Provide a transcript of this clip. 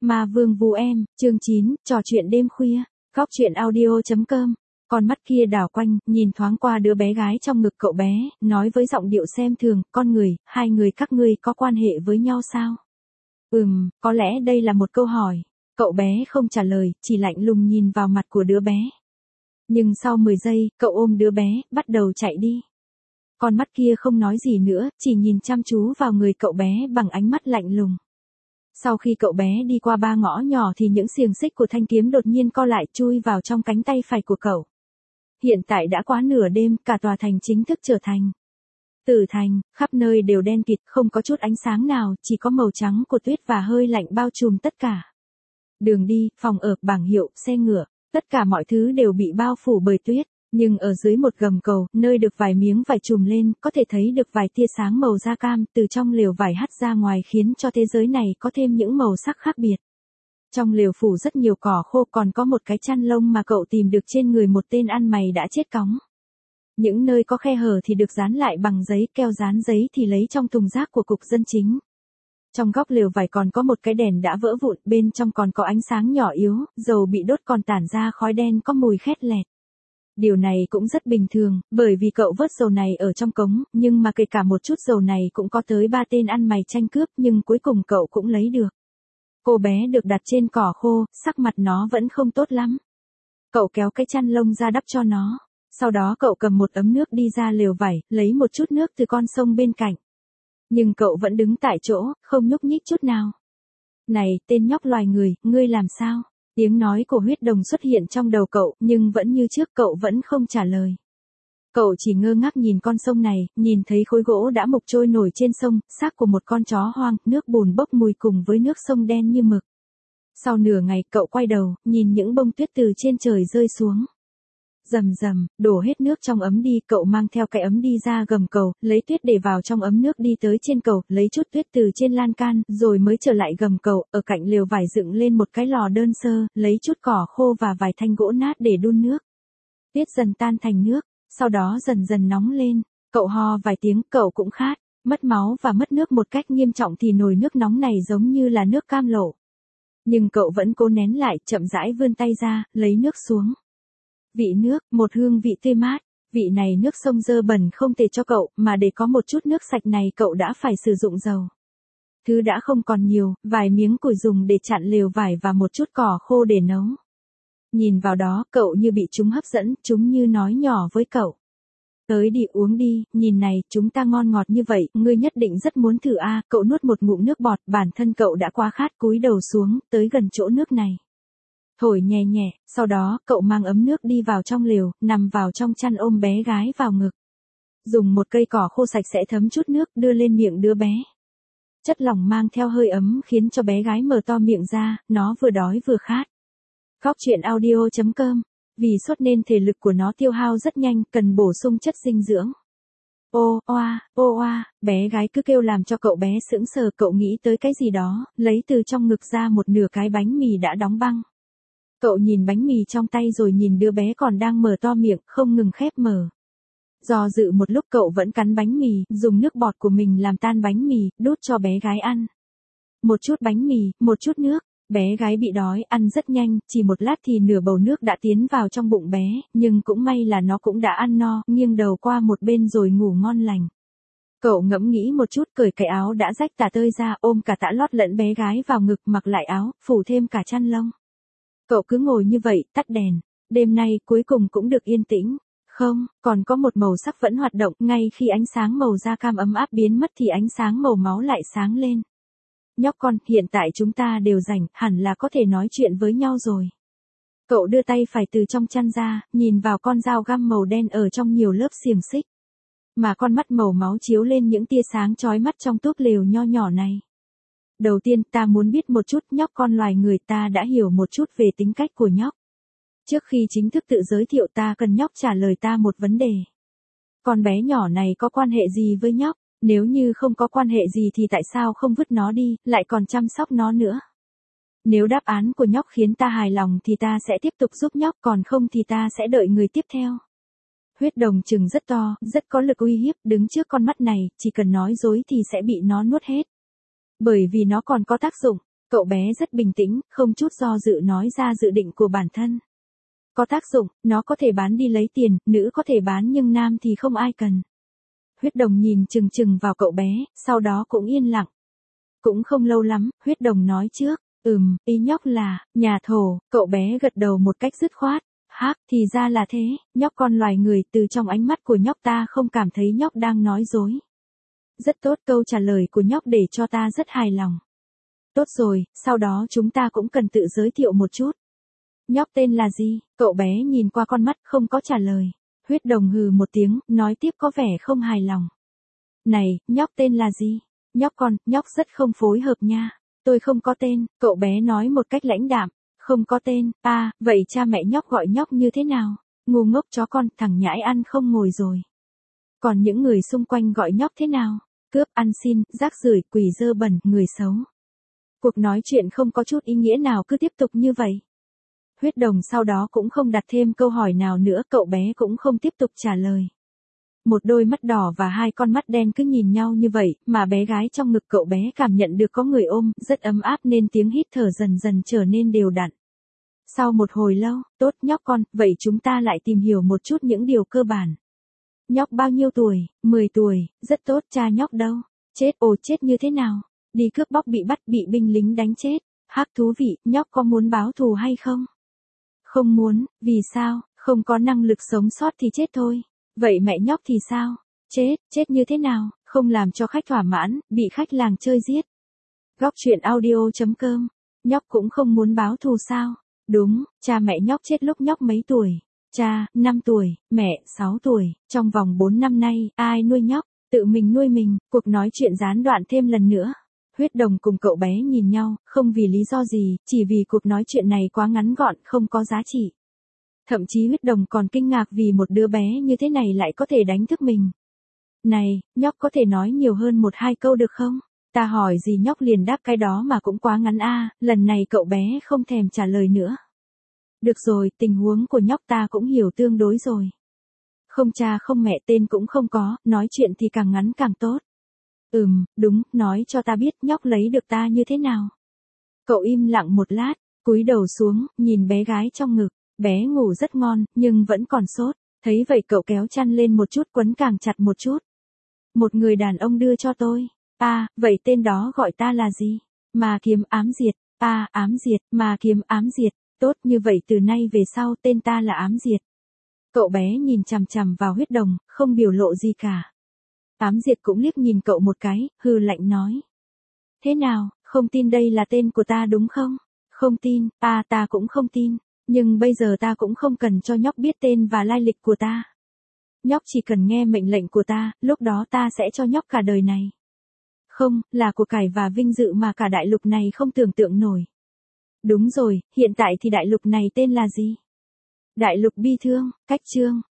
Ma Vương Vú Em, chương 9, trò chuyện đêm khuya, góc chuyện audio.com. Con mắt kia đảo quanh, nhìn thoáng qua đứa bé gái trong ngực cậu bé, nói với giọng điệu xem thường, con người, hai người các ngươi có quan hệ với nhau sao? Có lẽ đây là một câu hỏi. Cậu bé không trả lời, chỉ lạnh lùng nhìn vào mặt của đứa bé. Nhưng sau 10 giây, cậu ôm đứa bé, bắt đầu chạy đi. Con mắt kia không nói gì nữa, chỉ nhìn chăm chú vào người cậu bé bằng ánh mắt lạnh lùng. Sau khi cậu bé đi qua 3 ngõ nhỏ thì những xiềng xích của thanh kiếm đột nhiên co lại chui vào trong cánh tay phải của cậu. Hiện tại đã quá nửa đêm, cả tòa thành chính thức trở thành tử thành, khắp nơi đều đen kịt, không có chút ánh sáng nào, chỉ có màu trắng của tuyết và hơi lạnh bao trùm tất cả. Đường đi, phòng ở, bảng hiệu, xe ngựa, tất cả mọi thứ đều bị bao phủ bởi tuyết. Nhưng ở dưới một gầm cầu, nơi được vài miếng vải trùm lên, có thể thấy được vài tia sáng màu da cam từ trong lều vải hắt ra ngoài khiến cho thế giới này có thêm những màu sắc khác biệt. Trong lều phủ rất nhiều cỏ khô, còn có một cái chăn lông mà cậu tìm được trên người một tên ăn mày đã chết cóng. Những nơi có khe hở thì được dán lại bằng giấy, keo dán giấy thì lấy trong thùng rác của cục dân chính. Trong góc lều vải còn có một cái đèn đã vỡ vụn, bên trong còn có ánh sáng nhỏ yếu, dầu bị đốt còn tản ra khói đen có mùi khét lẹt. Điều này cũng rất bình thường, bởi vì cậu vớt dầu này ở trong cống, nhưng mà kể cả một chút dầu này cũng có tới 3 tên ăn mày tranh cướp, nhưng cuối cùng cậu cũng lấy được. Cô bé được đặt trên cỏ khô, sắc mặt nó vẫn không tốt lắm. Cậu kéo cái chăn lông ra đắp cho nó. Sau đó cậu cầm một ấm nước đi ra lều vải, lấy một chút nước từ con sông bên cạnh. Nhưng cậu vẫn đứng tại chỗ, không nhúc nhích chút nào. Này, tên nhóc loài người, ngươi làm sao? Tiếng nói của huyết đồng xuất hiện trong đầu cậu, nhưng vẫn như trước cậu vẫn không trả lời. Cậu chỉ ngơ ngác nhìn con sông này, nhìn thấy khối gỗ đã mục trôi nổi trên sông, xác của một con chó hoang, nước bùn bốc mùi cùng với nước sông đen như mực. Sau nửa ngày cậu quay đầu, nhìn những bông tuyết từ trên trời rơi xuống. Rầm rầm, đổ hết nước trong ấm đi, cậu mang theo cái ấm đi ra gầm cầu, lấy tuyết để vào trong ấm nước đi tới trên cầu, lấy chút tuyết từ trên lan can, rồi mới trở lại gầm cầu, ở cạnh lều vải dựng lên một cái lò đơn sơ, lấy chút cỏ khô và vài thanh gỗ nát để đun nước. Tuyết dần tan thành nước, sau đó dần dần nóng lên, cậu ho vài tiếng, cậu cũng khát, mất máu và mất nước một cách nghiêm trọng thì nồi nước nóng này giống như là nước cam lộ. Nhưng cậu vẫn cố nén lại, chậm rãi vươn tay ra, lấy nước xuống. Vị nước, một hương vị tươi mát, vị này nước sông dơ bẩn không thể cho cậu, mà để có một chút nước sạch này cậu đã phải sử dụng dầu. Thứ đã không còn nhiều, vài miếng củi dùng để chặn lều vải và một chút cỏ khô để nấu. Nhìn vào đó, cậu như bị chúng hấp dẫn, chúng như nói nhỏ với cậu. Tới đi uống đi, nhìn này, chúng ta ngon ngọt như vậy, ngươi nhất định rất muốn thử a. Cậu nuốt một ngụm nước bọt, bản thân cậu đã quá khát, cúi đầu xuống, tới gần chỗ nước này. Thổi nhẹ nhẹ, sau đó, cậu mang ấm nước đi vào trong lều, nằm vào trong chăn ôm bé gái vào ngực. Dùng một cây cỏ khô sạch sẽ thấm chút nước, đưa lên miệng đứa bé. Chất lỏng mang theo hơi ấm khiến cho bé gái mở to miệng ra, nó vừa đói vừa khát. Góc chuyện audio.com. Vì sốt nên thể lực của nó tiêu hao rất nhanh, cần bổ sung chất dinh dưỡng. Ô oa, bé gái cứ kêu làm cho cậu bé sững sờ, cậu nghĩ tới cái gì đó, lấy từ trong ngực ra một nửa cái bánh mì đã đóng băng. Cậu nhìn bánh mì trong tay rồi nhìn đứa bé còn đang mở to miệng, không ngừng khép mở. Do dự một lúc cậu vẫn cắn bánh mì, dùng nước bọt của mình làm tan bánh mì, đút cho bé gái ăn. Một chút bánh mì, một chút nước. Bé gái bị đói, ăn rất nhanh, chỉ một lát thì nửa bầu nước đã tiến vào trong bụng bé, nhưng cũng may là nó cũng đã ăn no, nghiêng đầu qua một bên rồi ngủ ngon lành. Cậu ngẫm nghĩ một chút, cởi cái áo đã rách tả tơi ra, ôm cả tã lót lẫn bé gái vào ngực, mặc lại áo, phủ thêm cả chăn lông. Cậu cứ ngồi như vậy, tắt đèn. Đêm nay cuối cùng cũng được yên tĩnh. Không, còn có một màu sắc vẫn hoạt động, ngay khi ánh sáng màu da cam ấm áp biến mất thì ánh sáng màu máu lại sáng lên. Nhóc con, hiện tại chúng ta đều rảnh, hẳn là có thể nói chuyện với nhau rồi. Cậu đưa tay phải từ trong chăn ra, nhìn vào con dao găm màu đen ở trong nhiều lớp xiềng xích. Mà con mắt màu máu chiếu lên những tia sáng chói mắt trong túp lều nho nhỏ này. Đầu tiên ta muốn biết một chút nhóc con loài người, ta đã hiểu một chút về tính cách của nhóc. Trước khi chính thức tự giới thiệu ta cần nhóc trả lời ta một vấn đề. Con bé nhỏ này có quan hệ gì với nhóc? Nếu như không có quan hệ gì thì tại sao không vứt nó đi, lại còn chăm sóc nó nữa? Nếu đáp án của nhóc khiến ta hài lòng thì ta sẽ tiếp tục giúp nhóc, còn không thì ta sẽ đợi người tiếp theo. Huyết đồng trừng rất to, rất có lực uy hiếp, đứng trước con mắt này, chỉ cần nói dối thì sẽ bị nó nuốt hết. Bởi vì nó còn có tác dụng. Cậu bé rất bình tĩnh, không chút do dự nói ra dự định của bản thân. Có tác dụng, nó có thể bán đi lấy tiền, nữ có thể bán nhưng nam thì không ai cần. Huyết Đồng nhìn chừng chừng vào cậu bé, sau đó cũng yên lặng. Cũng không lâu lắm, Huyết Đồng nói trước, ý nhóc là, nhà thổ, cậu bé gật đầu một cách dứt khoát. Hắc, thì ra là thế, nhóc con loài người, từ trong ánh mắt của nhóc ta không cảm thấy nhóc đang nói dối. Rất tốt, câu trả lời của nhóc để cho ta rất hài lòng. Tốt rồi, sau đó chúng ta cũng cần tự giới thiệu một chút. Nhóc tên là gì? Cậu bé nhìn qua con mắt, không có trả lời. Huyết Đồng hừ một tiếng, nói tiếp có vẻ không hài lòng. Này, nhóc tên là gì? Nhóc rất không phối hợp nha. Tôi không có tên, cậu bé nói một cách lãnh đạm. Không có tên, vậy cha mẹ nhóc gọi nhóc như thế nào? Ngu ngốc chó con, thằng nhãi ăn không ngồi rồi. Còn những người xung quanh gọi nhóc thế nào? Cướp, ăn xin, rác rưởi, quỷ dơ bẩn, người xấu. Cuộc nói chuyện không có chút ý nghĩa nào cứ tiếp tục như vậy. Huyết Đồng sau đó cũng không đặt thêm câu hỏi nào nữa, cậu bé cũng không tiếp tục trả lời. Một đôi mắt đỏ và hai con mắt đen cứ nhìn nhau như vậy, mà bé gái trong ngực cậu bé cảm nhận được có người ôm, rất ấm áp nên tiếng hít thở dần dần trở nên đều đặn. Sau một hồi lâu, tốt nhóc con, vậy chúng ta lại tìm hiểu một chút những điều cơ bản. Nhóc bao nhiêu tuổi? 10 tuổi, rất tốt, cha nhóc đâu? Chết, chết như thế nào? Đi cướp bóc bị bắt, bị binh lính đánh chết. Hắc, thú vị, nhóc có muốn báo thù hay không? Không muốn, vì sao? Không có năng lực sống sót thì chết thôi. Vậy mẹ nhóc thì sao? Chết như thế nào? Không làm cho khách thỏa mãn, bị khách làng chơi giết. Góc truyện audio.com. Nhóc cũng không muốn báo thù sao? Đúng, cha mẹ nhóc chết lúc nhóc mấy tuổi? Cha, 5 tuổi, mẹ, 6 tuổi, trong vòng 4 năm nay, ai nuôi nhóc? Tự mình nuôi mình. Cuộc nói chuyện gián đoạn thêm lần nữa. Huyết Đồng cùng cậu bé nhìn nhau, không vì lý do gì, chỉ vì cuộc nói chuyện này quá ngắn gọn, không có giá trị. Thậm chí Huyết Đồng còn kinh ngạc vì một đứa bé như thế này lại có thể đánh thức mình. Này, nhóc có thể nói nhiều hơn 1-2 câu được không? Ta hỏi gì nhóc liền đáp cái đó mà cũng quá ngắn lần này cậu bé không thèm trả lời nữa. Được rồi, tình huống của nhóc ta cũng hiểu tương đối rồi. Không cha không mẹ, tên cũng không có, nói chuyện thì càng ngắn càng tốt. Đúng, nói cho ta biết nhóc lấy được ta như thế nào. Cậu im lặng một lát, cúi đầu xuống, nhìn bé gái trong ngực. Bé ngủ rất ngon, nhưng vẫn còn sốt. Thấy vậy cậu kéo chăn lên một chút, quấn càng chặt một chút. Một người đàn ông đưa cho tôi. Vậy tên đó gọi ta là gì? Ma Kiếm Ám Diệt. Ám Diệt, Ma Kiếm Ám Diệt. Tốt, như vậy từ nay về sau tên ta là Ám Diệt. Cậu bé nhìn chằm chằm vào Huyết Đồng, không biểu lộ gì cả. Ám Diệt cũng liếc nhìn cậu một cái, hừ lạnh nói. Thế nào, không tin đây là tên của ta đúng không? Không tin, ta cũng không tin. Nhưng bây giờ ta cũng không cần cho nhóc biết tên và lai lịch của ta. Nhóc chỉ cần nghe mệnh lệnh của ta, lúc đó ta sẽ cho nhóc cả đời này. Không, là của cải và vinh dự mà cả đại lục này không tưởng tượng nổi. Đúng rồi, hiện tại thì đại lục này tên là gì? Đại lục bi thương, cách chương.